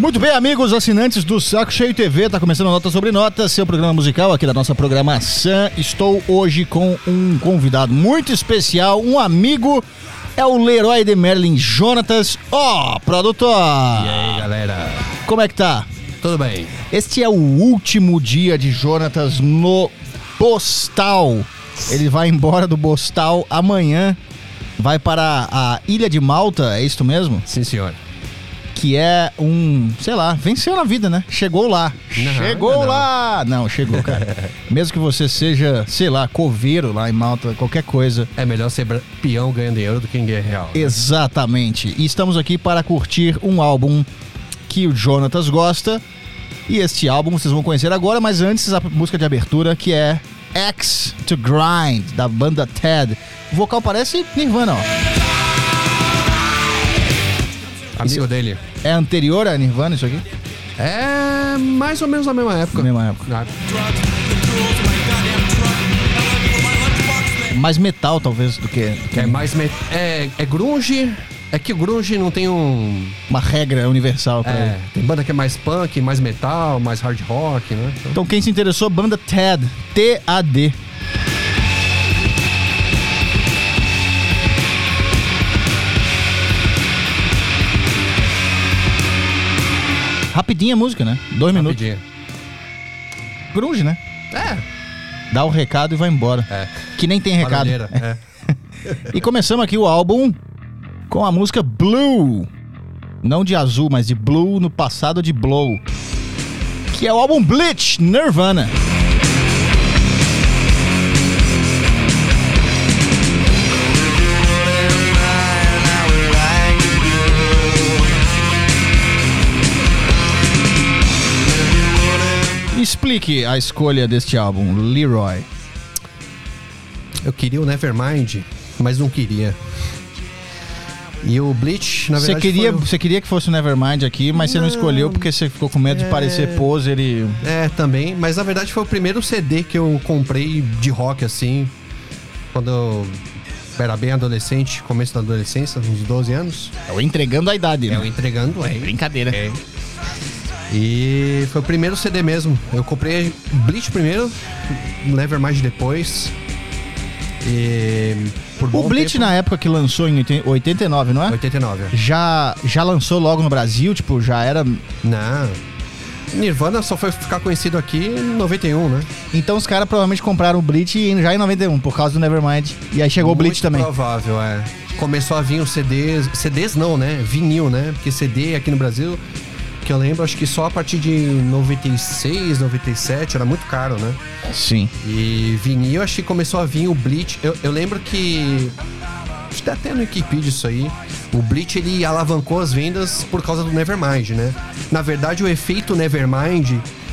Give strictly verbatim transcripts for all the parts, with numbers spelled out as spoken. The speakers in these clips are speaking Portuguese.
Muito bem, amigos assinantes do Saco Cheio T V, tá começando Nota Sobre Notas, seu programa musical aqui da nossa programação. Estou hoje com um convidado muito especial, um amigo, é o Leroy de Merlin Jonatas, ó, oh, produtor. E aí, galera? Como é que tá? Tudo bem. Este é o último dia de Jonatas no Bostal. Ele vai embora do Bostal amanhã, vai para a Ilha de Malta, é isso mesmo? Sim, senhor. Que é um, sei lá, venceu na vida, né? Chegou lá. Não, chegou não. lá! Não, chegou, cara. Mesmo que você seja, sei lá, coveiro lá em Malta, qualquer coisa. É melhor ser peão ganhando euro do que em guerra real. Né? Exatamente. E estamos aqui para curtir um álbum que o Jonatas gosta. E este álbum vocês vão conhecer agora, mas antes a música de abertura, que é Axe to Grind, da banda Ted. O vocal parece Nirvana, ó. Amigo Esse dele. É anterior a Nirvana isso aqui? É mais ou menos na mesma época. Na mesma época. Ah. Mais metal, talvez, do que... Do que é mais met... é, é grunge... É que o grunge não tem um... uma regra universal pra é, ele. Tem banda que é mais punk, mais metal, mais hard rock, né? Então, então quem se interessou, banda Ted. T A D. Rapidinha a música, né? Dois Rapidinha. minutos. Grunge, né? É. Dá o recado e vai embora. É. Que nem tem recado. É. E começamos aqui o álbum com a música Blue. Não de azul, mas de blue no passado de blow. Que é o álbum Bleach, Nirvana. Explique a escolha deste álbum, Leroy. Eu queria o Nevermind, mas não queria. E o Bleach, na verdade, Você queria, foi... você queria que fosse o Nevermind aqui, mas não, você não escolheu porque você ficou com medo é... de parecer poser e... É, também. Mas na verdade foi o primeiro C D que eu comprei de rock, assim, quando eu era bem adolescente, começo da adolescência, uns doze anos. É o entregando a idade, né? É o entregando, é. Brincadeira. É. E foi o primeiro C D mesmo. Eu comprei Bleach primeiro, Nevermind depois. E por o Bleach tempo, na época que lançou em oitenta e nove, não é? oitenta e nove. Já, já lançou logo no Brasil? Tipo, já era... Não. Nirvana só foi ficar conhecido aqui em noventa e um, né? Então os caras provavelmente compraram o Bleach já em noventa e um, por causa do Nevermind. E aí chegou Muito o Bleach também. Provável, é. Começou a vir os C Ds... C Ds não, né? Vinil, né? Porque C D aqui no Brasil... que eu lembro, acho que só a partir de noventa e seis, noventa e sete, era muito caro, né? Sim. E vinil, acho que começou a vir o Bleach. Eu, eu lembro que... acho que até no Wikipedia isso aí. O Bleach, ele alavancou as vendas por causa do Nevermind, né? Na verdade, o efeito Nevermind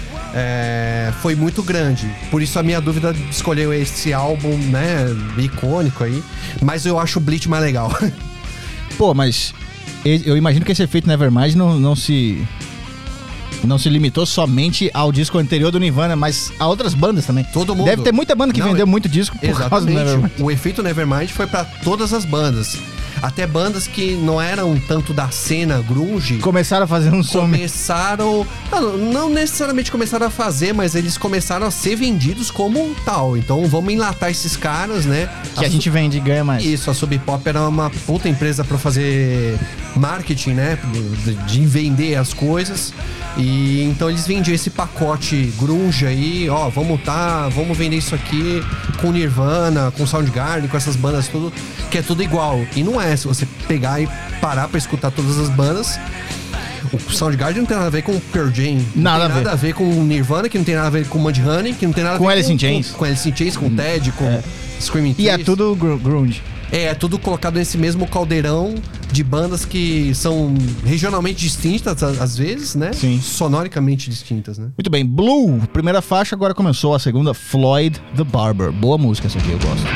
é, foi muito grande. Por isso a minha dúvida de escolher esse álbum, né? Icônico aí. Mas eu acho o Bleach mais legal. Pô, mas... eu imagino que esse efeito Nevermind não, não se não se limitou somente ao disco anterior do Nirvana, mas a outras bandas também. Todo mundo. Deve ter muita banda que não, vendeu muito disco por exatamente. causa do Nevermind. O efeito Nevermind foi pra todas as bandas. Até bandas que não eram tanto da cena grunge começaram a fazer um som. Começaram... Não, não necessariamente começaram a fazer, mas eles começaram a ser vendidos como tal. Então vamos enlatar esses caras, né? Que a, a gente su... vende e ganha mais. Isso, a Sub Pop era uma puta empresa pra fazer marketing, né? De, de vender as coisas. E então eles vendiam esse pacote grunge aí, ó, vamos tá, vamos vender isso aqui com Nirvana, com Soundgarden, com essas bandas tudo, que é tudo igual. E não é, se você pegar e parar pra escutar todas as bandas, o Soundgarden não tem nada a ver com Pearl Jam, não nada tem a nada a ver com Nirvana, que não tem nada a ver com Mudhoney, que não tem nada a com ver Alice com, in Chains. com, com Alice in Chains, com hum. Ted, com é. Screaming Trees. E é tudo gr- grunge. É, é tudo colocado nesse mesmo caldeirão de bandas que são regionalmente distintas, às vezes, né? Sim. Sonoricamente distintas, né? Muito bem, Blue, primeira faixa, agora começou a segunda, Floyd the Barber. Boa música essa aqui, eu gosto.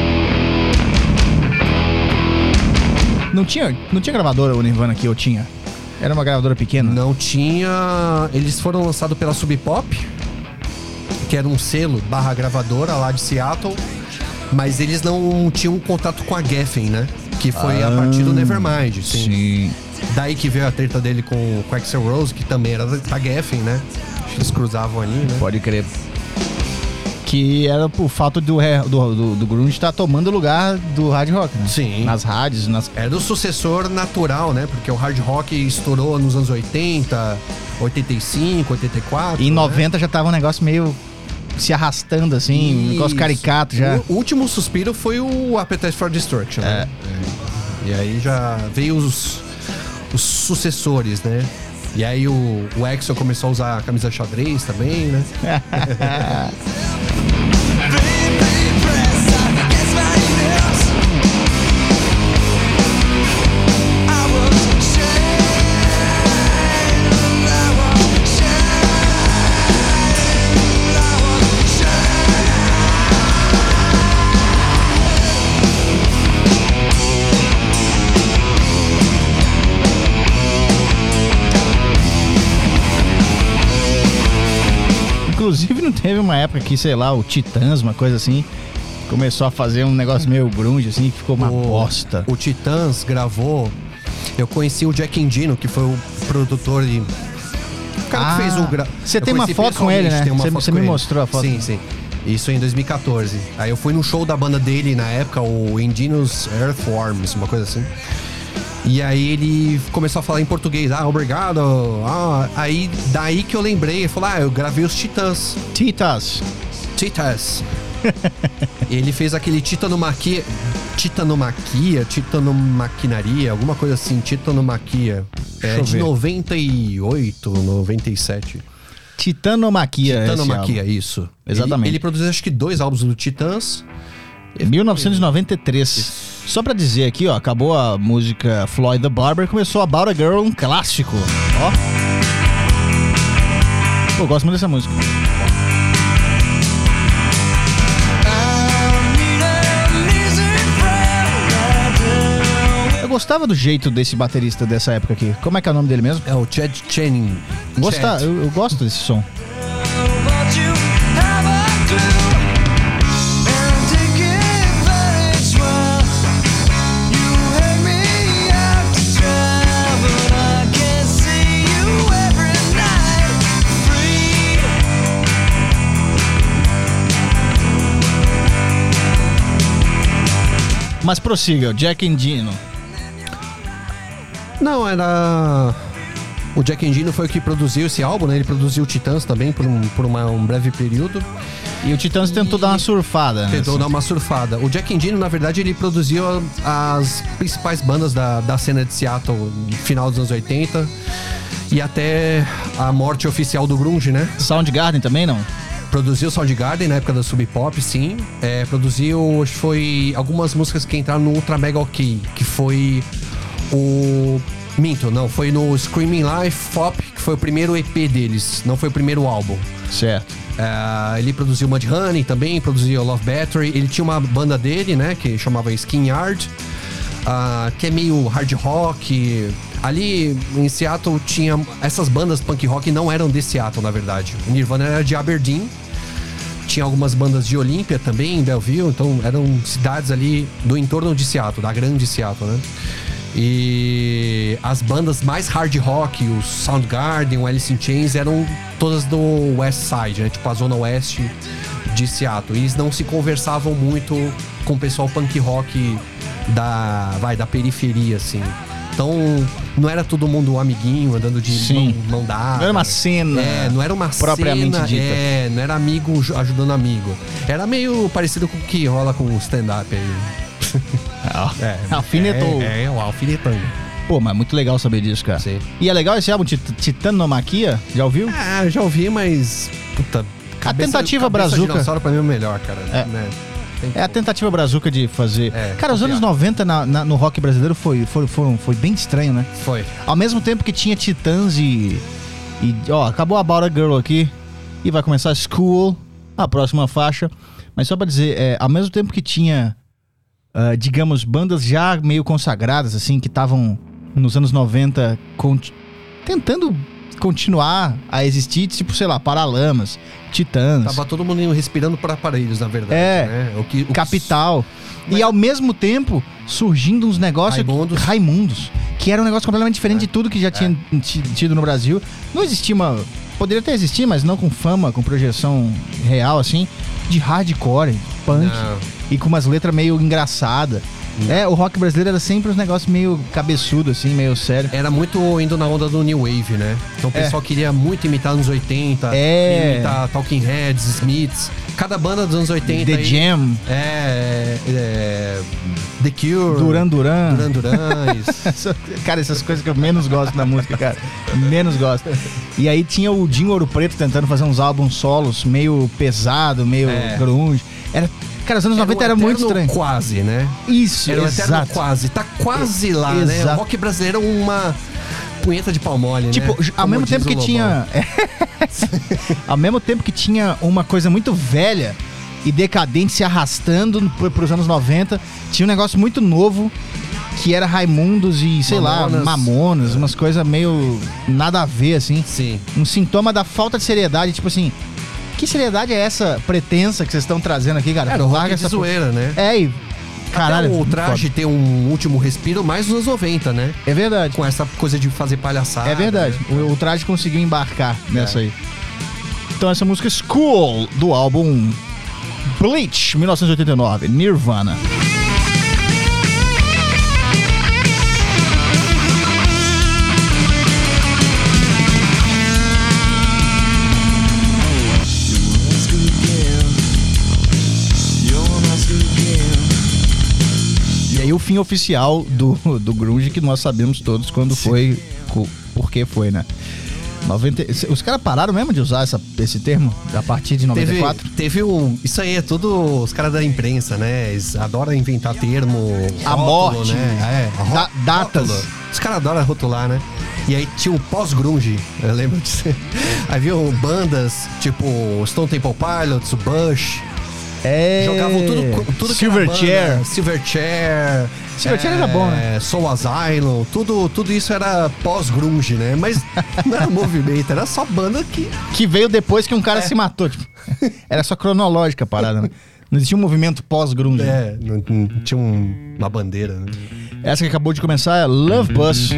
Não tinha, não tinha gravadora o Nirvana aqui, ou tinha? Era uma gravadora pequena? Não tinha... Eles foram lançados pela Sub Pop, que era um selo barra gravadora lá de Seattle. Mas eles não tinham contato com a Geffen, né? Que foi ah, a partir do Nevermind. Sim. sim. Daí que veio a treta dele com o Axl Rose, que também era da Geffen, né? Eles cruzavam ali, né? Pode crer. Que era por falta do, do, do, do grunge estar tomando o lugar do hard rock, né? Sim. Nas rádios, nas... Era o sucessor natural, né? Porque o hard rock estourou nos anos oitenta, oitenta e cinco, oitenta e quatro. E em né? noventa já tava um negócio meio se arrastando, assim, um negócio caricato já. O último suspiro foi o Appetite for Destruction, né? É. E aí já veio os, os sucessores, né? E aí o, o Axl começou a usar a camisa xadrez também, né? Inclusive não teve uma época que, sei lá, o Titãs, uma coisa assim, começou a fazer um negócio meio grunge, assim, que ficou uma o, bosta. O Titãs gravou... Eu conheci o Jack Endino, que foi o produtor de... O cara ah, que fez o... Gra... Você tem uma foto com ele, né? Você me ele. mostrou a foto. Sim, sim. Isso em dois mil e catorze. Aí eu fui no show da banda dele na época, o Endino's Earthworms, uma coisa assim. E aí ele começou a falar em português. Ah, obrigado. Ah, aí daí que eu lembrei. Ele falou, ah, eu gravei os Titãs. Titãs. Titãs. Ele fez aquele Titanomaquia. Titanomaquia? Titanomaquinaria? Alguma coisa assim. Titanomaquia. É de noventa e oito, noventa e sete. Titanomaquia. Titanomaquia, isso. Exatamente. Ele, ele produziu acho que dois álbuns do Titãs. mil novecentos e noventa e três. Isso. Só pra dizer aqui, ó, acabou a música Floyd the Barber, começou About a Girl, um clássico. Ó. Pô, eu gosto muito dessa música. Eu gostava do jeito desse baterista dessa época aqui. Como é que é o nome dele mesmo? É o Chad Channing. Gostar, eu, eu gosto desse som. Mas prossiga, o Jack Endino. Não, era... O Jack Endino foi o que produziu esse álbum, né? Ele produziu o Titãs também por um, por uma, um breve período. E o Titãs tentou e... dar uma surfada, né? Tentou assim. dar uma surfada. O Jack Endino, na verdade, ele produziu as principais bandas da, da cena de Seattle no final dos anos oitenta. E até a morte oficial do grunge, né? Soundgarden também, não? Produziu Soundgarden na época da Sub Pop, sim. É, produziu, acho que foi algumas músicas que entraram no Ultra Mega OK, que foi o... Minto, não, foi no Screaming Life Pop, que foi o primeiro E P deles, não foi o primeiro álbum. Certo. É, ele produziu Mudhoney também, produziu Love Battery. Ele tinha uma banda dele, né, que chamava Skin Yard, uh, que é meio hard rock. Ali em Seattle tinha... Essas bandas punk rock não eram de Seattle, na verdade. O Nirvana era de Aberdeen. Tinha algumas bandas de Olímpia também, em Belleville. Então eram cidades ali do entorno de Seattle, da grande Seattle, né? E as bandas mais hard rock, o Soundgarden, o Alice in Chains, eram todas do West Side, né? Tipo a zona oeste de Seattle. E eles não se conversavam muito com o pessoal punk rock da, vai, da periferia, assim. Então, não era todo mundo amiguinho, andando de Sim. mão, mão dada. Não era uma cena. É, não era uma propriamente cena, dita. É, não era amigo ajudando amigo. Era meio parecido com o que rola com o stand-up aí. é, alfinetou. É, é, o alfinetando. Pô, mas muito legal saber disso, cara. Sim. E é legal esse álbum, Titanomaquia? Já ouviu? Ah, já ouvi, mas... Puta, a tentativa cabeça brazuca... dinossauro pra mim é o melhor, cara. É. Né? É a tentativa brazuca de fazer... É, cara, os anos noventa na, na, no rock brasileiro foi, foi, foi, foi bem estranho, né? Foi. Ao mesmo tempo que tinha Titãs e... e ó, acabou a About a Girl aqui. E vai começar School, a próxima faixa. Mas só pra dizer, é, ao mesmo tempo que tinha... Uh, digamos, bandas já meio consagradas, assim, que estavam nos anos noventa con- tentando continuar a existir, tipo, sei lá, Paralamas, Titãs. Tava todo mundo respirando por aparelhos, na verdade, É, né? O que, o Capital. Mas... E ao mesmo tempo, surgindo uns negócios... Raimundos. Raimundos. Que era um negócio completamente diferente É. de tudo que já tinha É. t- tido no Brasil. Não existia uma... Poderia até existir, mas não com fama, com projeção real, assim. De hardcore, punk. Não. E com umas letras meio engraçadas. É, o rock brasileiro era sempre uns negócios meio cabeçudo, assim, meio sério. Era muito indo na onda do New Wave, né? Então o pessoal queria muito imitar anos oitenta, É. queria imitar Talking Heads, Smiths. Cada banda dos anos oitenta The aí, Jam, É, é, The Cure, Duran Duran. Duran Duran, isso. Essa- Cara, essas coisas que eu menos gosto da música, cara. Menos gosto. E aí tinha o Dinho Ouro Preto tentando fazer uns álbuns solos, meio pesado, meio É. grunge. Era, cara, os anos noventa um era muito eterno estranho. quase, né? Isso, Era um eterno exato. quase. Tá quase lá, né? Exato. O rock brasileiro é uma punheta de pau mole, Tipo, né? ao Como mesmo diz tempo o que Lobão. tinha. Ao mesmo tempo que tinha uma coisa muito velha e decadente se arrastando pro- pros anos noventa, tinha um negócio muito novo que era Raimundos e, sei lá, Mamonas. Mamonas, umas coisas meio nada a ver, assim. Sim. Um sintoma da falta de seriedade, tipo assim, que seriedade é essa pretensa que vocês estão trazendo aqui, cara? Era o rock Larga de essa zoeira, né? É, e caralho. Até o muito traje ter um último respiro mais nos anos noventa, né? foda. É verdade. Com essa coisa de fazer palhaçada. É verdade. né? O, o traje conseguiu embarcar nessa É. aí. Então essa música é School, do álbum Bleach, mil novecentos e oitenta e nove, Nirvana. E aí o fim oficial do, do grunge que nós sabemos todos quando foi, co- por que foi, né? noventa, os caras pararam mesmo de usar essa, esse termo a partir de noventa e Teve, quatro? teve um. Isso aí é tudo os caras da imprensa, né? Eles adoram inventar termo. A rótulo, morte, né? É, da- datas. rótulo. Os caras adoram rotular, né? E aí tinha o pós-grunge, eu lembro disso. Aí viu bandas tipo Stone Temple Pilots, o Bush. É. Jogavam tudo, tudo que era Silverchair. banda, Silverchair. Silverchair era bom, né? Soul Asylum, tudo, tudo isso era pós-grunge, né? Mas não era movimento, era só banda que... Que veio depois que um cara É. se matou. Tipo, era só cronológica a parada, né? Não existia um movimento pós-grunge. É, não, não tinha um- uma bandeira, né? Essa que acabou de começar é Love Bus.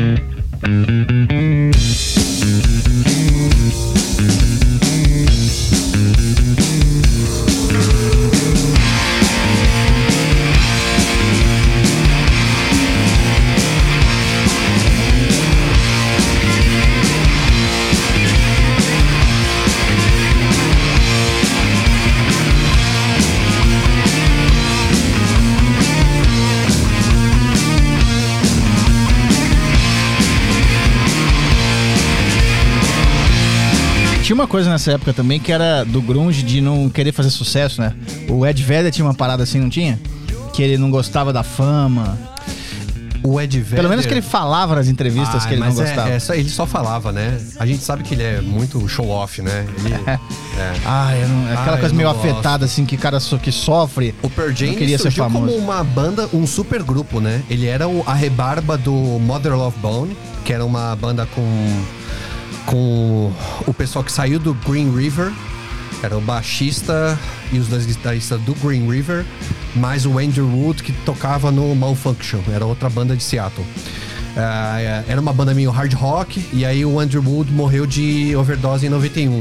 Tinha uma coisa nessa época também que era do grunge de não querer fazer sucesso, né? O Ed Vedder tinha uma parada assim, não tinha? Que ele não gostava da fama. O Ed Vedder... Pelo menos que ele falava nas entrevistas Ah, que ele não mas é- gostava. É, só, ele só falava, né? A gente sabe que ele é muito show-off, né? Ele, é. Ah, eu não- aquela Ah, coisa eu meio não gosto. afetada, assim, que o cara so, que sofre. O Pearl Jam Não queria ser surgiu famoso. como uma banda, um super grupo, né? Ele era o- a rebarba do Mother Love Bone, que era uma banda com, com o pessoal que saiu do Green River. Era o baixista e os dois guitarristas do Green River, mais o Andrew Wood, que tocava no Malfunction, era outra banda de Seattle. Ah, era uma banda meio hard rock, e aí o Andrew Wood morreu de overdose em noventa e um.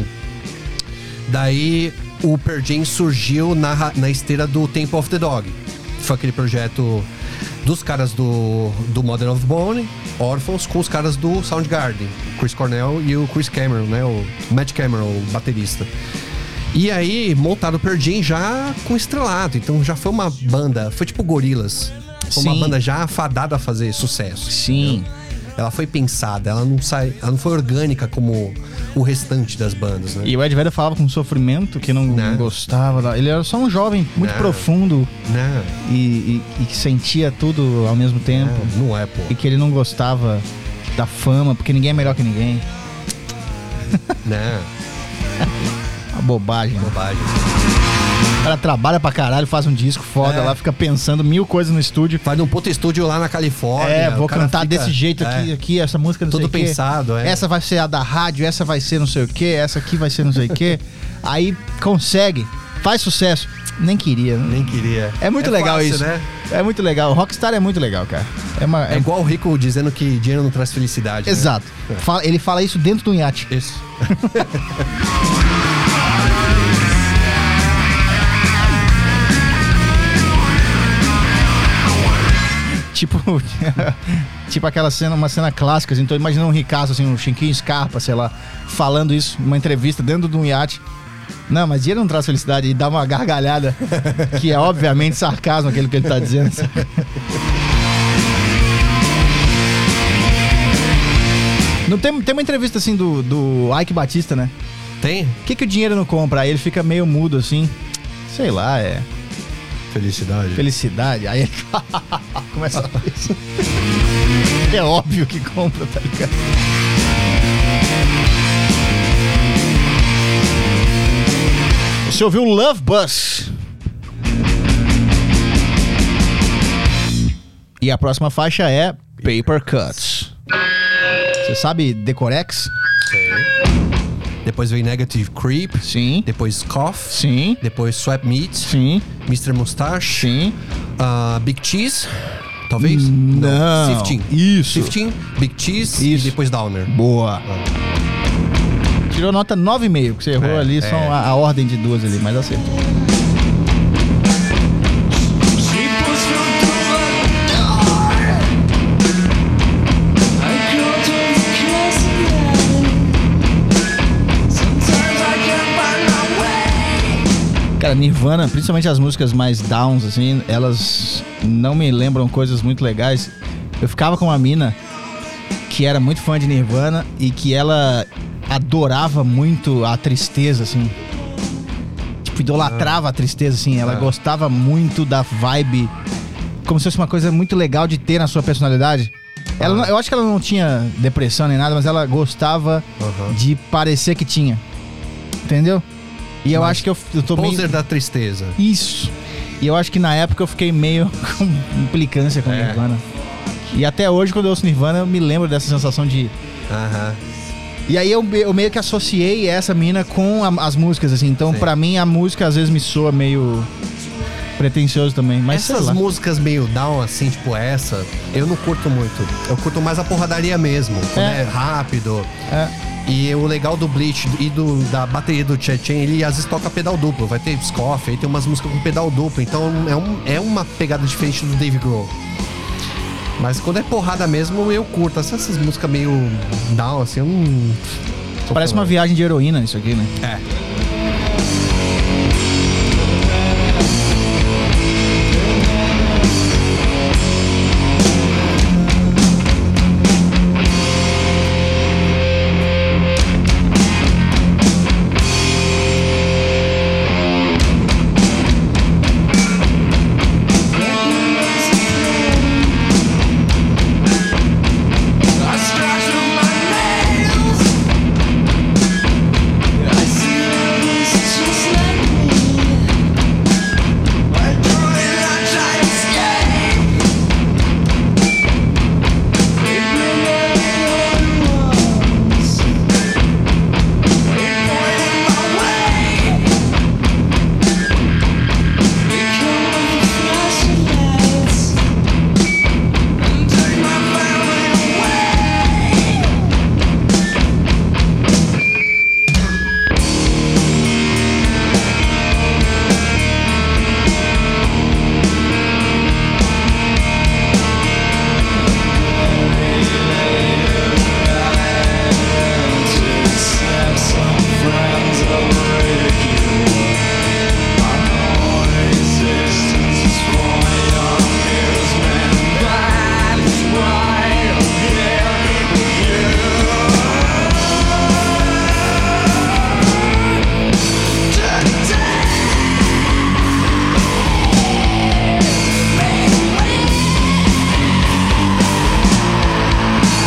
Daí o Pearl Jam surgiu na, ra- na esteira do Temple of the Dog. Foi aquele projeto dos caras do, do Mother of Bone, Orphans, com os caras do Soundgarden, o Chris Cornell e o Chris Cameron, né? O Matt Cameron, o baterista. E aí montaram o Pearl Jam já com estrelado, então já foi uma banda, foi tipo Gorillaz. Foi uma Sim. banda já fadada a fazer sucesso. Sim. Ela foi pensada, ela não sai, ela não foi orgânica como o restante das bandas, né? E o Ed Vedder falava com sofrimento, que não, Né? não gostava. Da... Ele era só um jovem muito Né? profundo Não, e, e- e que sentia tudo ao mesmo tempo. não, não é, pô. E que ele não gostava da fama, porque ninguém é melhor que ninguém. Não, Uma bobagem. Né? bobagem. cara trabalha pra caralho, faz um disco foda É. lá, fica pensando mil coisas no estúdio. Faz um puta estúdio lá na Califórnia. É, vou o cara cantar fica- desse jeito aqui, é. aqui, essa música não Tudo sei o quê. pensado, é. Essa vai ser a da rádio, essa vai ser não sei o quê, essa aqui vai ser não sei o quê. Aí consegue, faz sucesso. Nem queria. né? Nem queria. É muito legal fácil, isso. né? É muito legal. O Rockstar é muito legal, cara. É uma. É é- igual o Rico dizendo que dinheiro não traz felicidade. né? Exato. Fala- ele fala isso dentro do iate. Isso. Tipo, tipo aquela cena, uma cena clássica, assim, tô imaginando um ricaço, assim, um Chiquinho Scarpa, sei lá, falando isso numa entrevista dentro de um iate. Não, mas dinheiro não traz felicidade, e dá uma gargalhada, que é obviamente sarcasmo aquilo que ele tá dizendo. sabe? Não tem, tem uma entrevista assim do, do Ike Batista, né? Tem? O que, que o dinheiro não compra? Aí ele fica meio mudo assim. Sei lá, é. Felicidade. Felicidade. Aí ele começa a falar isso. É óbvio que compra, tá ligado? Você ouviu Love Bus. E a próxima faixa é Paper Cuts. Você sabe Decorex? Depois veio Negative Creep. Sim. Depois Cough. Sim. Depois Swap Meat. Sim. mister Mustache. Sim. ah, Big Cheese. Talvez? Não. Sifting. Isso. Sifting, Big Cheese Isso. e depois Downer. Boa. Tirou nota nove vírgula cinco, que você errou É, ali, é. só a, a ordem de duas ali, mas acertou. Cara, Nirvana, principalmente as músicas mais downs, assim, elas não me lembram coisas muito legais. Eu ficava com uma mina que era muito fã de Nirvana e que ela adorava muito a tristeza, assim. Tipo, idolatrava a tristeza, assim. Ela Ah. gostava muito da vibe, como se fosse uma coisa muito legal de ter na sua personalidade. Ela, não- eu acho que ela não tinha depressão nem nada, mas ela gostava Aham. de parecer que tinha. Entendeu? E eu Mas acho que eu, eu tô meio... Poser da tristeza. Isso. E eu acho que na época eu fiquei meio com implicância com É. Nirvana. E até hoje, quando eu ouço Nirvana, eu me lembro dessa sensação de... Aham. E aí eu, eu meio que associei essa mina com a- as músicas, assim. Então, Sim. pra mim, a música às vezes me soa meio pretencioso também. Mas sei Essas lá. músicas meio down, assim, tipo essa, eu não curto muito. Eu curto mais a porradaria mesmo. Quando É. é, rápido. É. E o legal do Bleach e do, da bateria do Chechen, ele às vezes toca pedal duplo. Vai ter Scoff, aí tem umas músicas com pedal duplo. Então é, um, é uma pegada diferente do Dave Grohl. Mas quando é porrada mesmo, eu curto. Essas músicas meio down, assim, eu não... sou Parece fã. uma viagem de heroína isso aqui, né? É.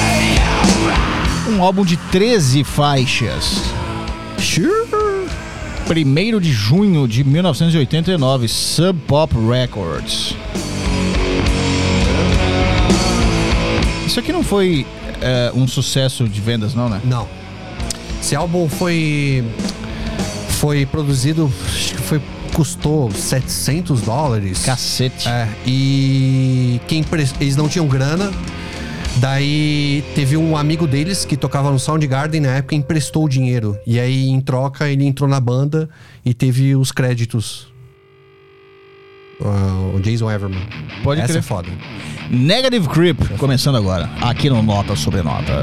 Um álbum de treze faixas. primeiro de junho de mil novecentos e oitenta e nove, Sub Pop Records. Isso aqui não foi é, um sucesso de vendas, não, né? Não. Esse álbum foi foi produzido, acho que foi, custou setecentos dólares. Cacete. É, e quem pre... eles não tinham grana. Daí teve um amigo deles que tocava no Soundgarden na época e emprestou o dinheiro. E aí, em troca, ele entrou na banda e teve os créditos. Uh, o Jason Everman. Pode Essa crer. é foda. Negative Creep, começando agora, aqui no Nota Sobre Notas.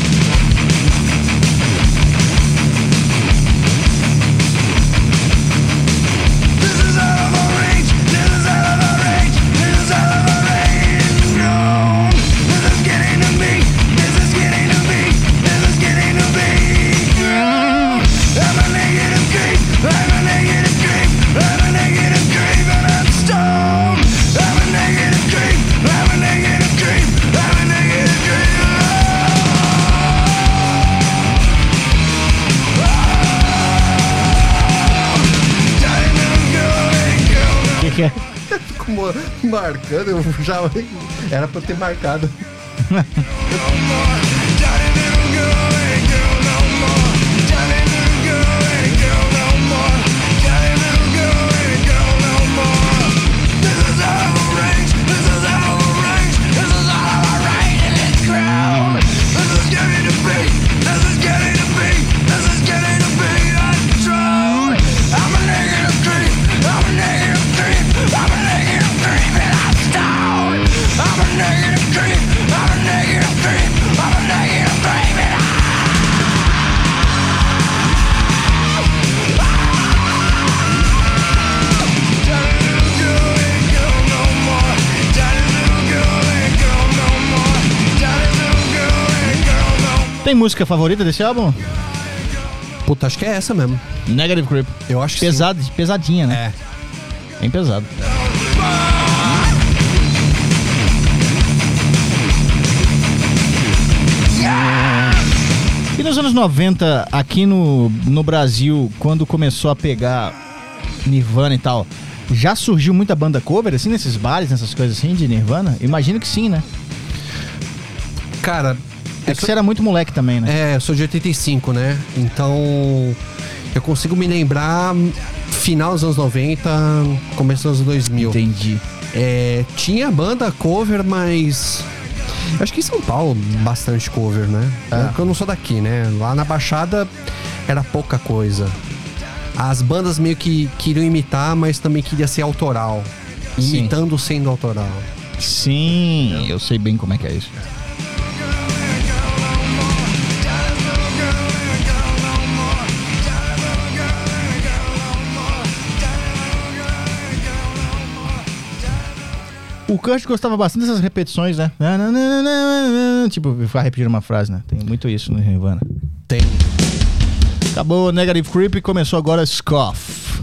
Que é? Ficou marcando, eu já era pra eu ter marcado. Tem música favorita desse álbum? Puta, acho que é essa mesmo. Negative Creep. Eu acho que Pesado, pesadinha, né? É. Bem pesado. E nos anos noventa, aqui no, no Brasil, quando começou a pegar Nirvana e tal, já surgiu muita banda cover, assim, nesses bares, nessas coisas assim, de Nirvana? Imagino que sim, né? Cara... É que você era muito moleque também, né? É, eu sou de oitenta e cinco, né? Então, eu consigo me lembrar final dos anos noventa, começo dos anos dois mil. Entendi. É, tinha banda cover, mas... Eu acho que em São Paulo, bastante cover, né? É. Porque eu não sou daqui, né? Lá na Baixada, era pouca coisa. As bandas meio que queriam imitar, mas também queria ser autoral. Sim. Imitando sendo autoral. Sim, eu sei bem como é que é isso. O Kurt gostava bastante dessas repetições, né? Tipo, ficar repetindo uma frase, né? Tem muito isso no Nirvana. Tem. Acabou Negative Creep e começou agora Scoff.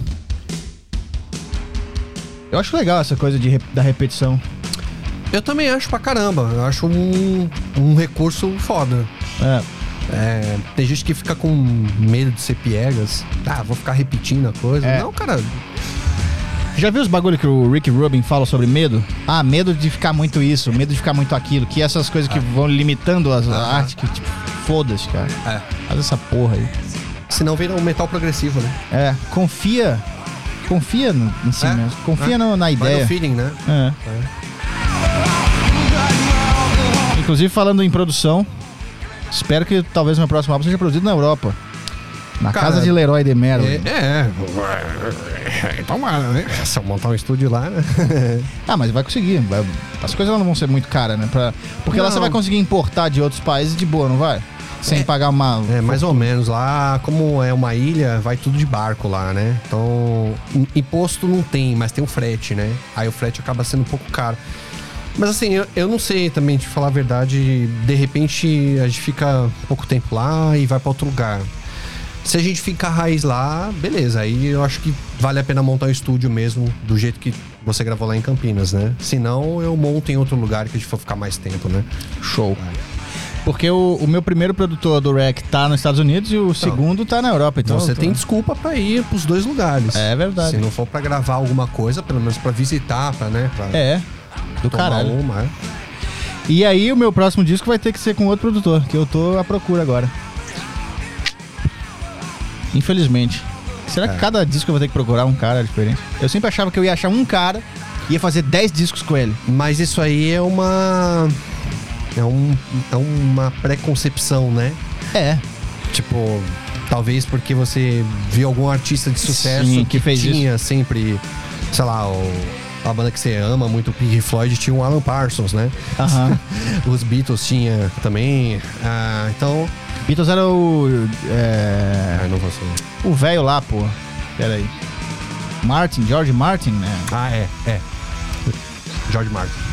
Eu acho legal essa coisa de, da repetição. Eu também acho pra caramba. Eu acho um, um recurso foda. É. É, tem gente que fica com medo de ser piegas. Ah, vou ficar repetindo a coisa. É. Não, cara... Já viu os bagulho que o Rick Rubin fala sobre medo? Ah, medo de ficar muito isso, medo de ficar muito aquilo. Que essas coisas que vão limitando as, a arte, que tipo, foda-se, cara. É. Faz essa porra aí. Senão vira um metal progressivo, né? É, confia. Confia no, em si É, mesmo. Confia é. no, na Vai ideia. no feeling, né? É. Inclusive, falando em produção, espero que talvez o meu próximo álbum seja produzido na Europa. Na Cara, casa de Leroy de Merlo. É, é. Tomara, né? Se eu montar um estúdio lá, né? Ah, mas vai conseguir. Vai- as coisas não vão ser muito caras, né? Pra, porque lá Não. você vai conseguir importar de outros países de boa, não vai? Sem É. pagar uma... É, mais ou menos. Lá, como é uma ilha, vai tudo de barco lá, né? Então, im- imposto não tem, mas tem o frete, né? Aí o frete acaba sendo um pouco caro. Mas assim, eu, eu não sei também, te falar a verdade. De repente, a gente fica pouco tempo lá e vai pra outro lugar. Se a gente ficar raiz lá, beleza. Aí eu acho que vale a pena montar um estúdio mesmo, do jeito que você gravou lá em Campinas, né? Se não, eu monto em outro lugar que a gente for ficar mais tempo, né? Show. Porque o, o meu primeiro produtor do Rec tá nos Estados Unidos e o então, segundo tá na Europa. Então você tô... tem desculpa pra ir pros dois lugares. É verdade. Se não for pra gravar alguma coisa, pelo menos pra visitar, pra, né? Pra é, do tomar caralho. uma, é. E aí o meu próximo disco vai ter que ser com outro produtor, que eu tô à procura agora. Infelizmente. Será que é. cada disco eu vou ter que procurar um cara diferente? Eu sempre achava que eu ia achar um cara e ia fazer dez discos com ele. Mas isso aí é uma... É, um, é uma preconcepção, né? É. Tipo, talvez porque você viu algum artista de sucesso Sim, que, que fez tinha isso. sempre, sei lá, o, a banda que você ama muito, o Pink Floyd, tinha o Alan Parsons, né? Uh-huh. Os Beatles tinha também. Ah, então... Beatles era o... É... Ah, não vou saber. O velho lá, pô. Pera aí. Martin, George Martin, né? Ah, é, é. George Martin.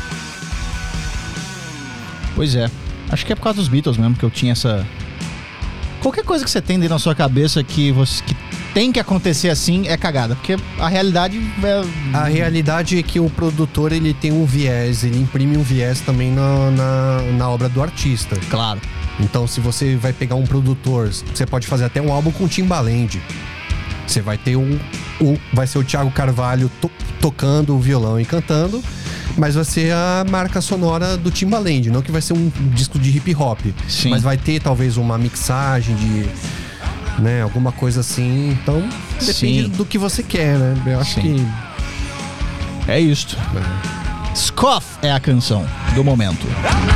Pois é. Acho que é por causa dos Beatles mesmo que eu tinha essa... Qualquer coisa que você tem dentro da sua cabeça que, você, que tem que acontecer assim é cagada. Porque a realidade é... A realidade é que o produtor, ele tem um viés, ele imprime um viés também na, na, na obra do artista. Claro. Então, se você vai pegar um produtor, você pode fazer até um álbum com Timbaland. Você vai ter um... um vai ser o Thiago Carvalho to, tocando o violão e cantando, mas vai ser a marca sonora do Timbaland, não que vai ser um disco de hip hop. Sim. Mas vai ter talvez uma mixagem de, né, alguma coisa assim. Então, depende Sim. do que você quer, né? Eu acho Sim. que é isto. É. Scoff é a canção do momento.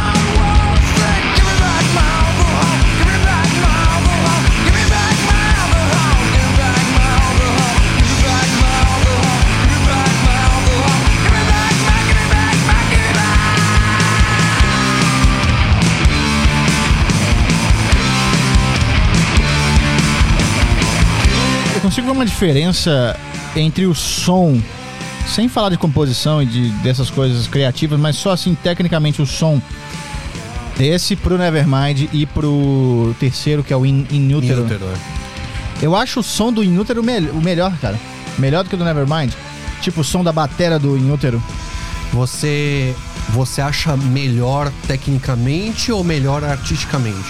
Eu consigo ver uma diferença entre o som, sem falar de composição e de, dessas coisas criativas, mas só assim, tecnicamente, o som desse pro Nevermind e pro terceiro, que é o In, In Utero. In Utero, é. Eu acho o som do In Utero me- o melhor, cara. Melhor do que o do Nevermind. Tipo o som da batera do In Utero. Você, você acha melhor tecnicamente ou melhor artisticamente?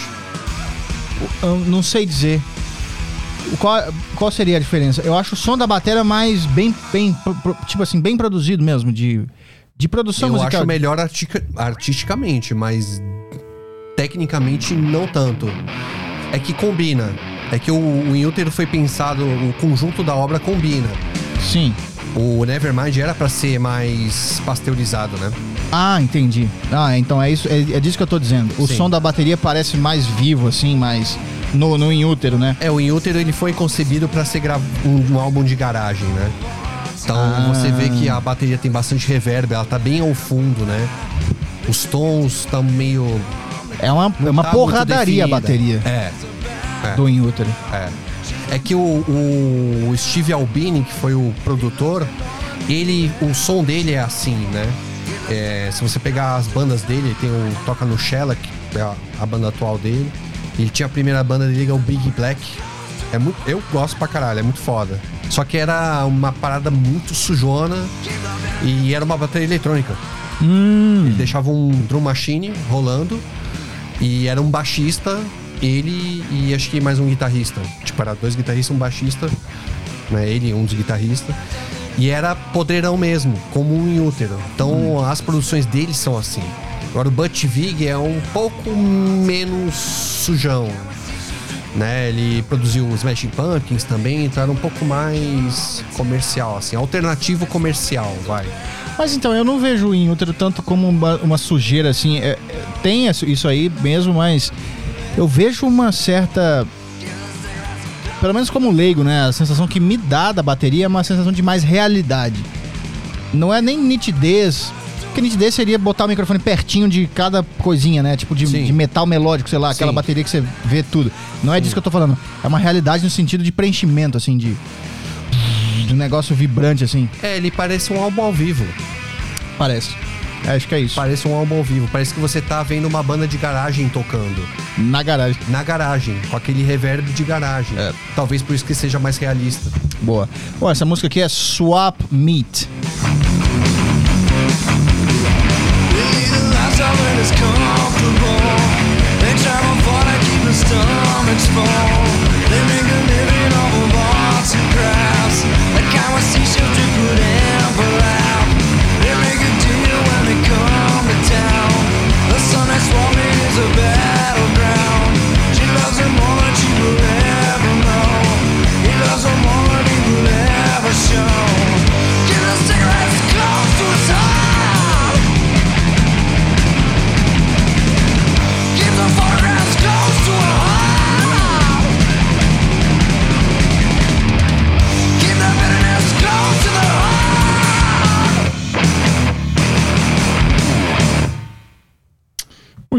Eu não sei dizer. Qual, qual seria a diferença? Eu acho o som da batera mais bem, bem pro, pro, tipo assim, bem produzido mesmo, de, de produção Eu musical. acho melhor artica, artisticamente, mas tecnicamente não tanto. É que combina. É que o, o In Utero foi pensado, o conjunto da obra combina. Sim. O Nevermind era pra ser mais pasteurizado, né? Ah, entendi. Ah, então é isso, é, é disso que eu tô dizendo. O Sim. som da bateria parece mais vivo, assim, mais no, no In Utero, né? É, o In Utero, ele foi concebido pra ser gra- um, um álbum de garagem, né? Então Ah. você vê que a bateria tem bastante reverb, ela tá bem ao fundo, né? Os tons estão meio... É uma, é uma tá porradaria a muito bateria definida. É, é. do In Utero. É. É que o, o Steve Albini, que foi o produtor, ele, o som dele é assim, né? É, se você pegar as bandas dele, ele tem o toca no Shellac, que é a, a banda atual dele. Ele tinha a primeira banda dele, que é o Big Black. É muito, eu gosto pra caralho, é muito foda. Só que era uma parada muito sujona e era uma bateria eletrônica. Hum. Ele deixava um drum machine rolando e era um baixista, ele e acho que mais um guitarrista. Tipo, era dois guitarristas, um baixista, né? Ele e um dos guitarristas. E era podreirão mesmo, como um In Utero. Então hum. as produções dele são assim. Agora o Butch Vig é um pouco menos sujão, né? Ele produziu os Smashing Pumpkins também, então era um pouco mais comercial, assim, alternativo comercial, vai. Mas então, eu não vejo o In Utero tanto como uma, uma sujeira, assim. É, é, tem isso aí mesmo, mas eu vejo uma certa... Pelo menos como leigo, né? A sensação que me dá da bateria é uma sensação de mais realidade. Não é nem nitidez. Porque nitidez seria botar o microfone pertinho de cada coisinha, né? Tipo de, de metal melódico, sei lá, aquela Sim. bateria que você vê tudo. Não é Sim. disso que eu tô falando. É uma realidade no sentido de preenchimento, assim, de... de um negócio vibrante, assim. É, ele parece um álbum ao vivo. Parece. É, acho que é isso. Parece um álbum ao vivo. Parece que você tá vendo uma banda de garagem tocando. Na garagem. Na garagem, com aquele reverb de garagem. É. Talvez por isso que seja mais realista. Boa. Bom, essa música aqui é Swap Meet. Last time when it's comfortable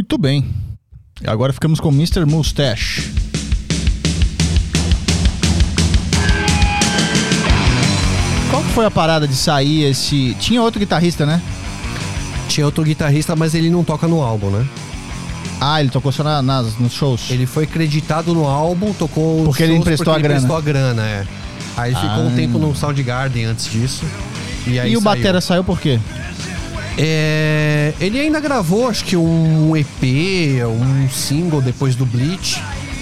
Muito bem. E agora ficamos com mister Mustache. Qual que foi a parada de sair esse... Tinha outro guitarrista, né? Tinha outro guitarrista, mas ele não toca no álbum, né? Ah, ele tocou só na, nas, nos shows. Ele foi creditado no álbum, tocou Porque ele emprestou porque a ele grana. emprestou a grana, é. Aí ele Ah. ficou um tempo no Soundgarden antes disso. E, aí E o saiu. batera saiu por quê? É, ele ainda gravou, acho que um E P, um single depois do Bleach.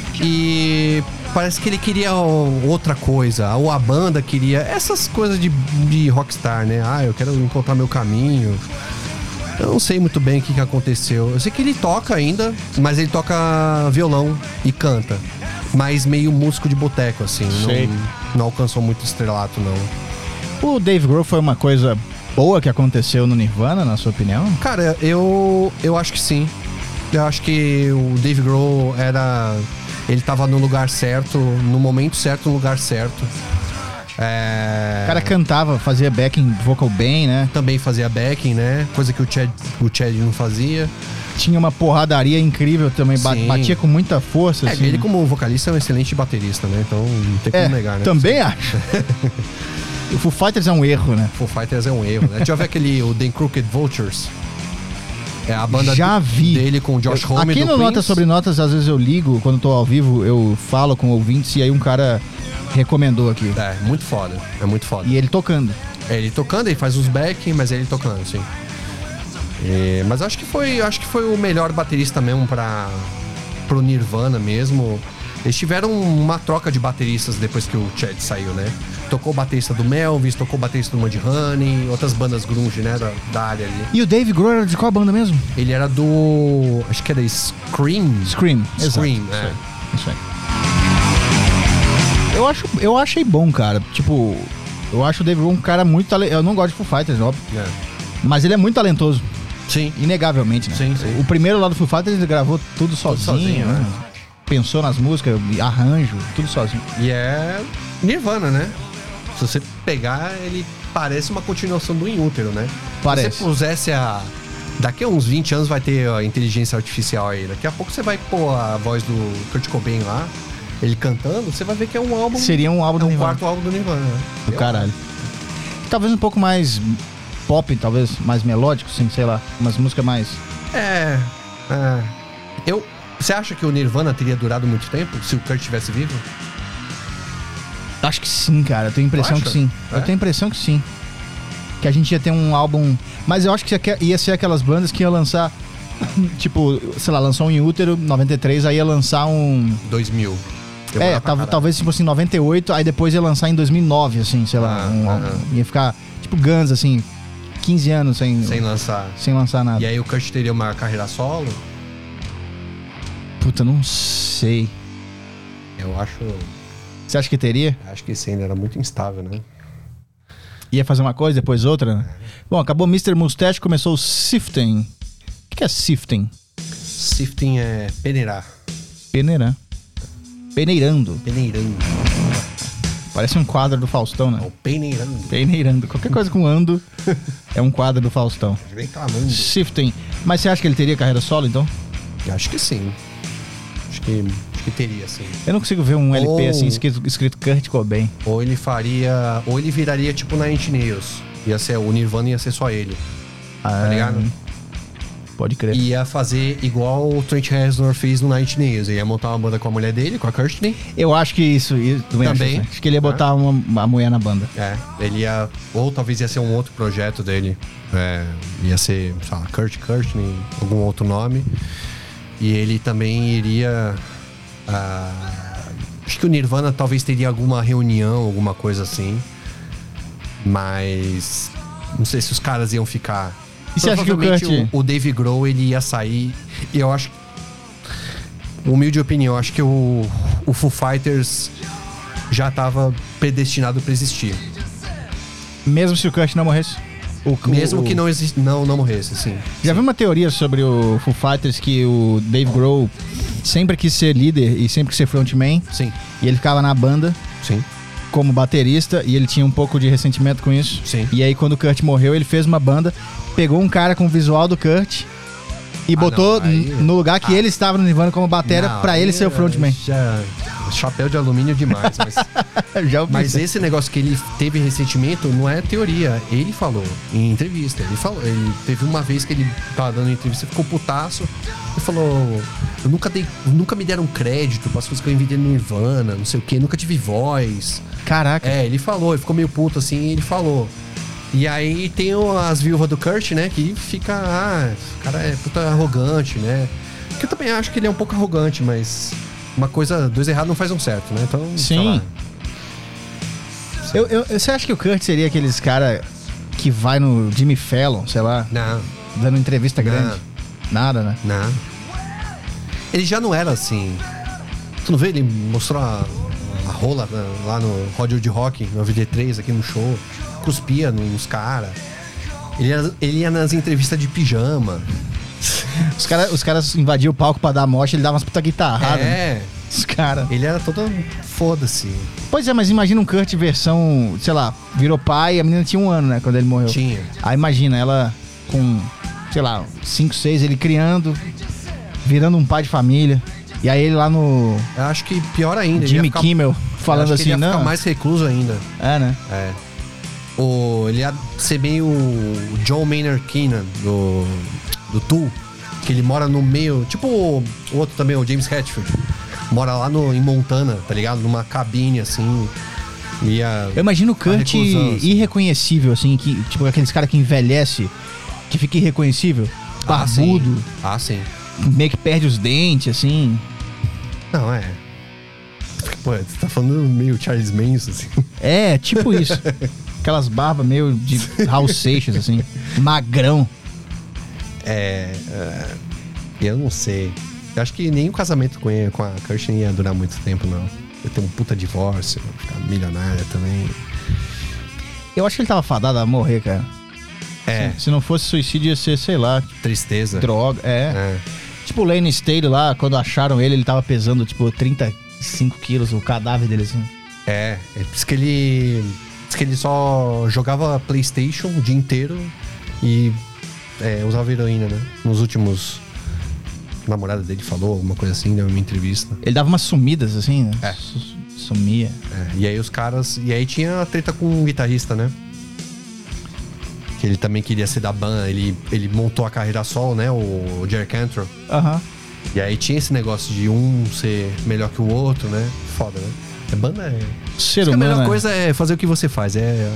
E parece que ele queria outra coisa. Ou a banda queria essas coisas de, de rockstar, né? Ah, eu quero encontrar meu caminho. Eu não sei muito bem o que, que aconteceu. Eu sei que ele toca ainda, mas ele toca violão e canta. Mas meio músico de boteco, assim. Sei. Não, não alcançou muito estrelato, não. O Dave Grohl foi uma coisa boa que aconteceu no Nirvana, na sua opinião? Cara, eu, eu acho que sim. Eu acho que o Dave Grohl era... Ele tava no lugar certo, no momento certo, no lugar certo. É... O cara cantava, fazia backing vocal bem, né? Também fazia backing, né? Coisa que o Chad, o Chad não fazia. Tinha uma porradaria incrível também, ba- Sim. batia com muita força. É, assim. ele como vocalista é um excelente baterista, né? Então não tem como É, negar, né? também acho. O Foo Fighters é um erro, né? Foo Fighters é um erro, né? Deixa eu ver aquele, o The Crooked Vultures. É a banda Já vi. dele com o Josh Eu- Homme Aqui do no Queens. Notas Sobre Notas, às vezes eu ligo, quando tô ao vivo, eu falo com ouvintes e aí um cara recomendou aqui. É, muito foda. É muito foda. E ele tocando. É, ele tocando, ele faz os backing, mas é ele tocando, sim. É, mas acho que foi, acho que foi o melhor baterista mesmo para pro Nirvana mesmo. Eles tiveram uma troca de bateristas depois que o Chad saiu, né? Tocou o baterista do Melvis, tocou o baterista do Mudhoney, outras bandas grunge, né, da, da área ali. E o Dave Grohl era de qual banda mesmo? Ele era do, acho que era Scream. Scream. Scream, Exato. é. Isso aí. Eu, acho, eu achei bom, cara. Tipo, eu acho o Dave Grohl um cara muito talentoso. Eu não gosto de Foo Fighters, óbvio. É. Mas ele é muito talentoso. Sim. Inegavelmente, né? Sim, sim. O primeiro lá do Foo Fighters ele gravou tudo sozinho, sozinho, né? né? Pensou nas músicas, arranjo, tudo sozinho. E é Nirvana, né? Se você pegar, ele parece uma continuação do In Utero, né? Parece. Se você pusesse a... Daqui a uns vinte anos vai ter a inteligência artificial aí. Daqui a pouco você vai pôr a voz do Kurt Cobain lá, ele cantando, você vai ver que é um álbum... Seria um álbum é do um Nirvana. quarto álbum do Nirvana, né? Do caralho. Talvez um pouco mais pop, talvez mais melódico, sim, sei lá. Umas músicas mais... É... é. Eu... Você acha que o Nirvana teria durado muito tempo se o Kurt estivesse vivo? Acho que sim, cara. Eu tenho a impressão Tu que acha? sim. É? Eu tenho a impressão que sim. Que a gente ia ter um álbum... Mas eu acho que ia ser aquelas bandas que iam lançar... Tipo, sei lá, lançou um In Utero, noventa e três, aí ia lançar um... dois mil. É, Demorava pra tava, caralho. talvez tipo assim, noventa e oito, aí depois ia lançar em dois mil e nove, assim, sei lá. Ah, um, aham. Ia ficar, tipo, Guns, assim, quinze anos sem, Sem lançar. sem lançar nada. E aí o Kurt teria uma carreira solo? Puta, não sei. Eu acho... Você acha que teria? Acho que sim, ele era muito instável, né? Ia fazer uma coisa, depois outra, né? Bom, acabou mister Mustache, começou o Sifting. O que é Sifting? Sifting é peneirar. Peneirar. Peneirando. Peneirando. Parece um quadro do Faustão, É né? o peneirando. Peneirando. Qualquer coisa com ando é um quadro do Faustão. Reclamando. Sifting. Mas você acha que ele teria carreira solo, então? Acho que sim. Acho que, acho que teria, sim. Eu não consigo ver um L P Ou- assim escrito, escrito Kurt Cobain. Ou ele faria... Ou ele viraria tipo Nine Inch Nails. Ia ser, o Nirvana ia ser só ele. Tá ligado? Pode crer. E ia fazer igual o Trent Reznor fez no Nine Inch Nails. Ele ia montar uma banda com a mulher dele, com a Kirsten. Eu acho que isso... isso também. Também. Acho, acho que ele ia botar uma, uma mulher na banda. É, ele ia... Ou talvez ia ser um outro projeto dele. É, ia ser, sei lá, Kurt Kirsten, algum outro nome. E ele também iria... ah, acho que o Nirvana talvez teria alguma reunião, alguma coisa assim. Mas... Não sei se os caras iam ficar... E você acha que o Provavelmente Kurt... o, o Dave Grohl, ele ia sair... E eu acho... Humilde opinião, eu acho que o, o Foo Fighters já tava predestinado pra existir. Mesmo se o Kurt não morresse? O, Mesmo o- que não, exist... não, não morresse, sim. Já vi uma teoria sobre o Foo Fighters que o Dave Grohl sempre quis ser líder e sempre quis ser frontman. Sim, E ele ficava na banda sim, como baterista e ele tinha um pouco de ressentimento com isso. sim. E aí quando o Kurt morreu, ele fez uma banda, pegou um cara com o visual do Kurt E botou Ah, não, aí- n- no lugar que Ah. ele estava no Nirvana como batera Não, pra ele aí ser o frontman. Já, chapéu de alumínio demais, mas... Já ouvi Mas isso. esse negócio que ele teve ressentimento não é teoria. Ele falou em entrevista. Ele falou, ele teve uma vez que ele tava dando entrevista, ficou putaço. Ele falou: Eu nunca dei, nunca me deram crédito para as coisas que eu inventei no Nirvana, não sei o que, nunca tive voz. Caraca. É, ele falou, ele ficou meio puto assim, e ele falou. E aí tem o- as viúvas do Kurt, né? Que fica, ah, o cara é puta arrogante, né? Que eu também acho que ele é um pouco arrogante, mas uma coisa, dois errados não faz um certo, né? Então, sei Sim. lá. Eu, eu, você acha que o Kurt seria aqueles cara que vai no Jimmy Fallon, sei lá, Não, dando entrevista Não. grande? Nada, né? não. Ele já não era assim. Tu não vê? Ele mostrou a, a rola lá no Hollywood Rock, no V D três, aqui no show. Cuspia nos caras. Ele, ia- ele ia nas entrevistas de pijama. Os caras os caras invadiam o palco pra dar mocha, ele dava umas puta guitarrada. né? É, Os caras. ele era todo foda-se. Pois é, mas imagina um Kurt versão, sei lá, virou pai e a menina tinha um ano, né, quando ele morreu. Tinha. Aí imagina ela com, sei lá, cinco, seis, ele criando, virando um pai de família. E aí ele lá no Eu acho que pior ainda. ele ia Jimmy ficar- Kimmel eu falando acho que assim, ele ia não. ficar mais recluso ainda. É, né? É. O, ele ia ser meio o John Maynard Keenan do, do Tool, que ele mora no meio. Tipo o, o outro também, o James Hetfield. Mora lá no, em Montana, tá ligado? Numa cabine assim. Ia, Eu imagino o ficar Kurt reclusão, assim. irreconhecível, assim, que, tipo aqueles caras que envelhece, que fica irreconhecível, Ah, sim. barbudo, Ah, sim. meio que perde os dentes, assim. Não, é. Pô, você tá falando meio Charles Manson, assim. É, tipo isso. Aquelas barbas meio de Raul Seixas, assim, magrão. É, é. Eu não sei. Eu acho que nem o casamento com, ele, com a Kirsten ia durar muito tempo, não. Eu tenho um puta divórcio, ficar milionária também. Eu acho que ele tava fadado a morrer, cara. É, Se, se não fosse suicídio, ia ser, sei lá, tristeza. droga. É. É. Tipo o Lane Staley lá, quando acharam ele, ele tava pesando, tipo, trinta e cinco quilos, o cadáver dele, assim. É, é por isso que ele. Diz que ele só jogava PlayStation o dia inteiro e é, usava heroína, né? Nos últimos. A namorada dele falou alguma coisa assim, deu uma entrevista. Ele dava umas sumidas, assim, né? É. Su- Sumia. É, e aí os caras. E aí tinha a treta com um guitarrista, né? Que ele também queria ser da banda, ele, ele montou a carreira solo, né? O Jerry Cantrell. Aham. E aí tinha esse negócio de um ser melhor que o outro, né? Foda, né? A banda é. Ser Acho que a humano. melhor é- coisa é fazer o que você faz. É.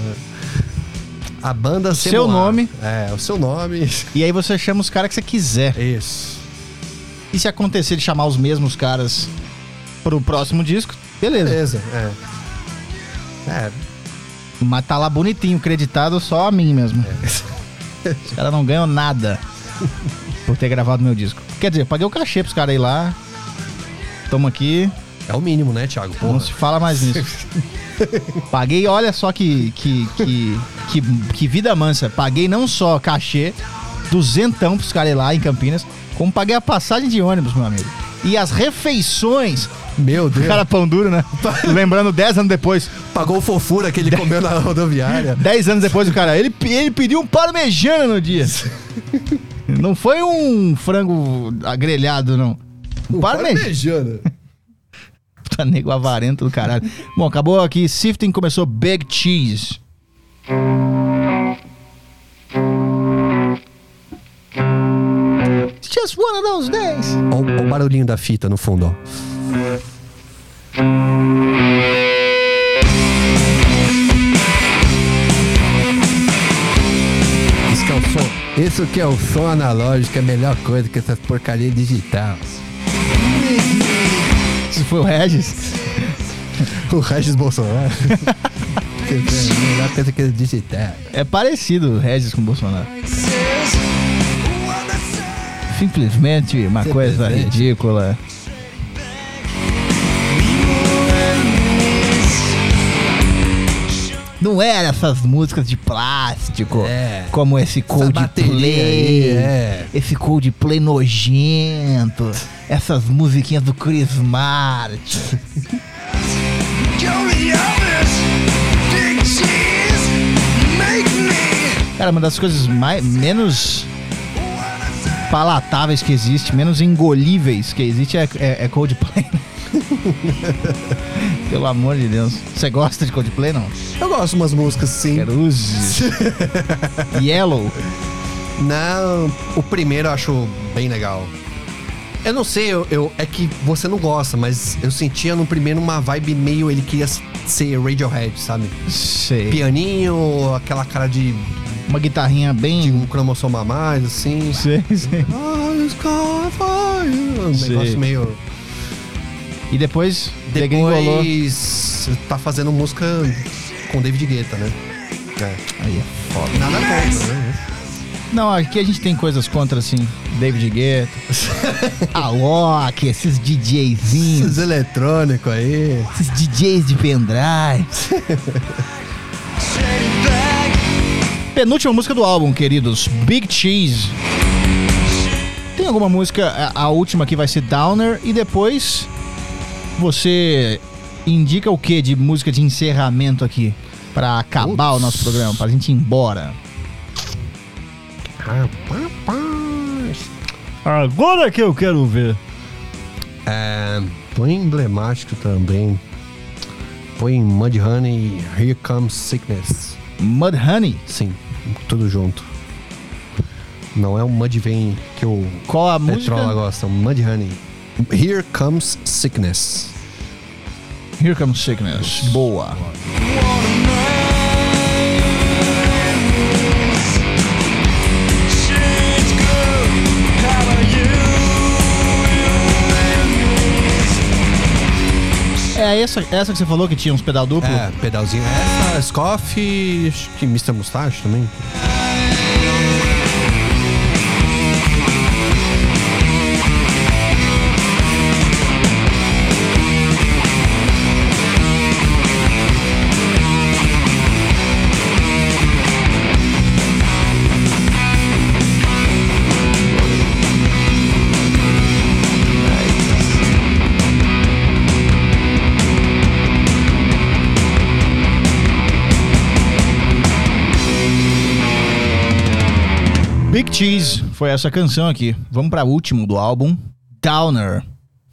A banda ser Seu no ar. nome. É, o seu nome. E aí você chama os caras que você quiser. Isso. E se acontecer de chamar os mesmos caras pro próximo disco, beleza. Beleza, é. É. Mas tá lá bonitinho, creditado só a mim mesmo. Os caras não ganham nada por ter gravado meu disco. Quer dizer, eu paguei o cachê pros caras ir lá. Toma aqui. É o mínimo, né, Thiago? Porra. Não se fala mais nisso. Paguei, olha só que, que, que, que, que vida mansa. Paguei não só cachê, duzentão pros caras ir lá em Campinas, como paguei a passagem de ônibus, meu amigo. E as refeições. Meu Deus. Cara, pão duro, né? Lembrando, dez anos depois. Pagou fofura que ele comeu na rodoviária. Dez anos depois, o cara, ele, ele pediu um parmegiana no dia. Não foi um frango grelhado, não. Um parmegiana. Parmejana. Puta nego avarento do caralho. Bom, acabou aqui. Sifting começou Big Cheese. It's just one of those days. Olha o barulhinho da fita no fundo, ó. Isso que é o som. Isso que é o som analógico, é a melhor coisa que essas porcarias digital. Isso foi o Regis. O Regis Bolsonaro. Que é a melhor coisa que é digital. É parecido o Regis com o Bolsonaro. Simplesmente uma coisa Simplesmente. ridícula. Não era essas músicas de plástico, É. como esse bateria Coldplay, aí, é. esse Coldplay nojento, essas musiquinhas do Chris Martin. Cara, uma das coisas mais, menos palatáveis que existe, menos engolíveis que existe é, é, é Coldplay. Pelo amor de Deus. Você gosta de Coldplay, não? Eu gosto de umas músicas, sim. Queruzes. Yellow. Não, o primeiro eu acho bem legal. Eu não sei, eu, eu, é que você não gosta, mas eu sentia no primeiro uma vibe meio... Ele queria ser Radiohead, sabe? Sei. Pianinho, aquela cara de... Uma guitarrinha bem... De um cromossomo a mais, assim. Sei, sei. Um Sei. negócio meio... E depois... degringolou. Depois tá fazendo música com David Guetta, né? É. Aí é foda. Nada contra, né? Não, aqui a gente tem coisas contra, assim. David Guetta. Alok, esses DJzinhos. Esses eletrônicos aí. Esses D Js de pendrive. Penúltima música do álbum, queridos. Big Cheese. Tem alguma música... A, a última aqui vai ser Downer. E depois... Você indica o que de música de encerramento aqui? Pra acabar Ups. o nosso programa, pra gente ir embora. Rapaz. Agora que eu quero ver. É, põe emblemático também. Põe Mudhoney, Here Comes Sickness. Mudhoney? Sim, tudo junto. Não é o Mudvayne que o Qual a música? Petrola gosta, Mudhoney. Here Comes Sickness. Here Comes Sickness. Boa. É essa, essa que você falou que tinha uns pedal duplo? É, pedalzinho. Essa, Scoff, acho que mister Mustache também. Big Cheese foi essa canção aqui. Vamos para o último do álbum, Downer.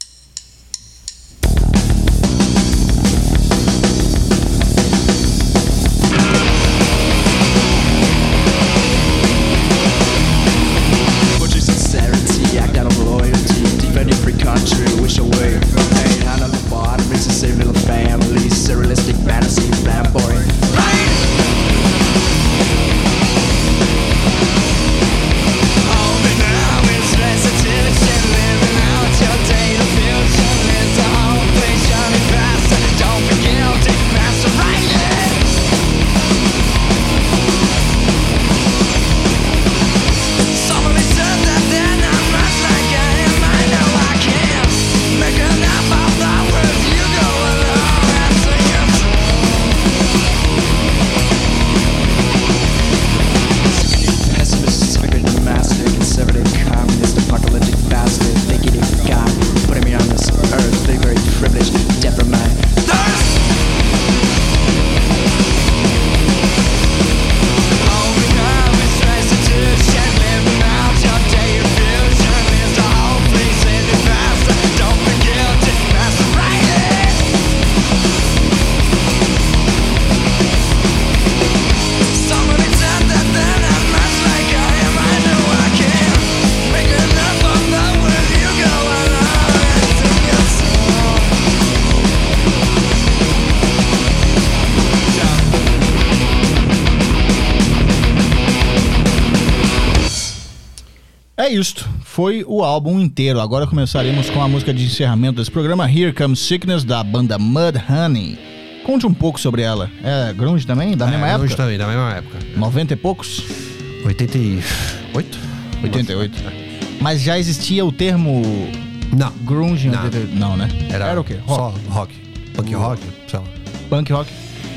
É isto, foi o álbum inteiro. Agora começaremos com a música de encerramento desse programa, Here Comes Sickness, da banda Mudhoney. Conte um pouco sobre ela. É grunge também? Da é, mesma época? Grunge também, da mesma época. noventa e poucos? oitenta e oito? oitenta e oito. Mas já existia o termo... Não. Grunge em Não. oitenta e oito? Não, né? Era, Era o quê? Rock. Só rock. Punk rock, sei lá. Punk rock.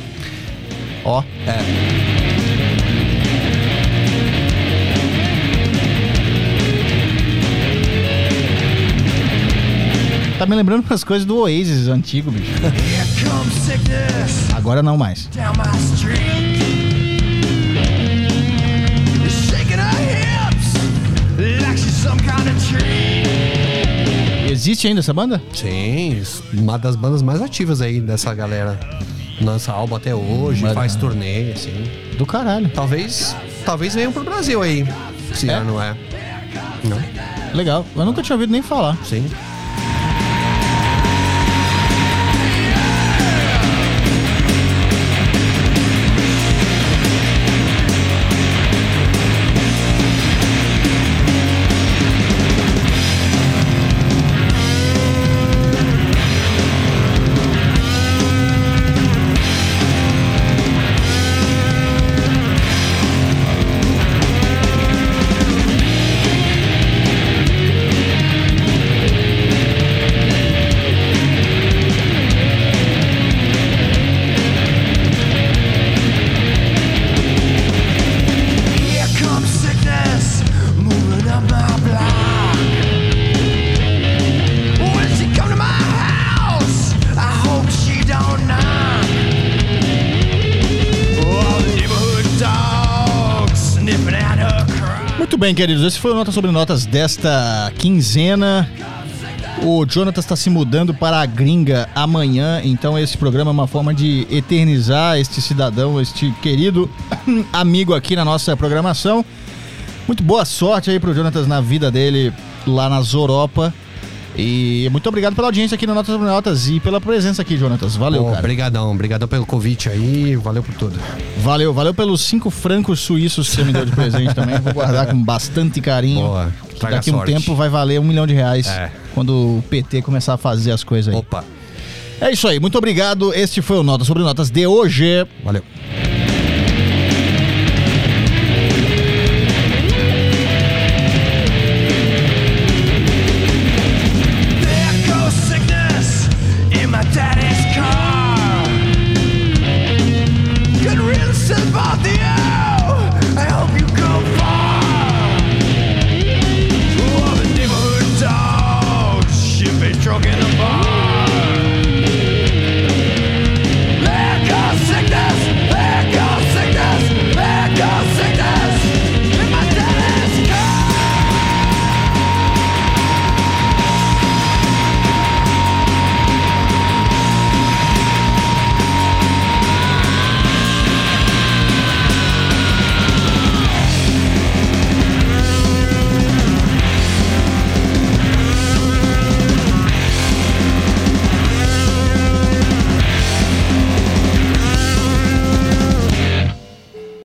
Ó. É. Tá me lembrando umas coisas do Oasis antigo, bicho. Agora não mais. Shaking her hips like she's Existe ainda essa banda? Sim, uma das bandas mais ativas aí dessa galera. Lança álbum até hoje, Mas, faz turnê, assim. Do caralho. Talvez, talvez venham pro Brasil aí. Esse É? ano, é. Não? Legal. Eu nunca tinha ouvido nem falar. Sim. Muito bem, queridos, esse foi o Notas sobre Notas desta quinzena. O Jonatas está se mudando para a gringa amanhã, então esse programa é uma forma de eternizar este cidadão, este querido amigo aqui na nossa programação. Muito boa sorte aí pro Jonatas na vida dele lá na Europa. E muito obrigado pela audiência aqui no Notas sobre Notas e pela presença aqui, Jonatas. Valeu, Pô, cara. Obrigadão, obrigadão pelo convite aí, valeu por tudo. Valeu, valeu pelos cinco francos suíços que você me deu de presente também. Vou guardar com bastante carinho. Boa, que traga daqui a um sorte. tempo vai valer um milhão de reais É. quando o P T começar a fazer as coisas aí. Opa, É isso aí, muito obrigado. Este foi o Notas sobre Notas de hoje. valeu.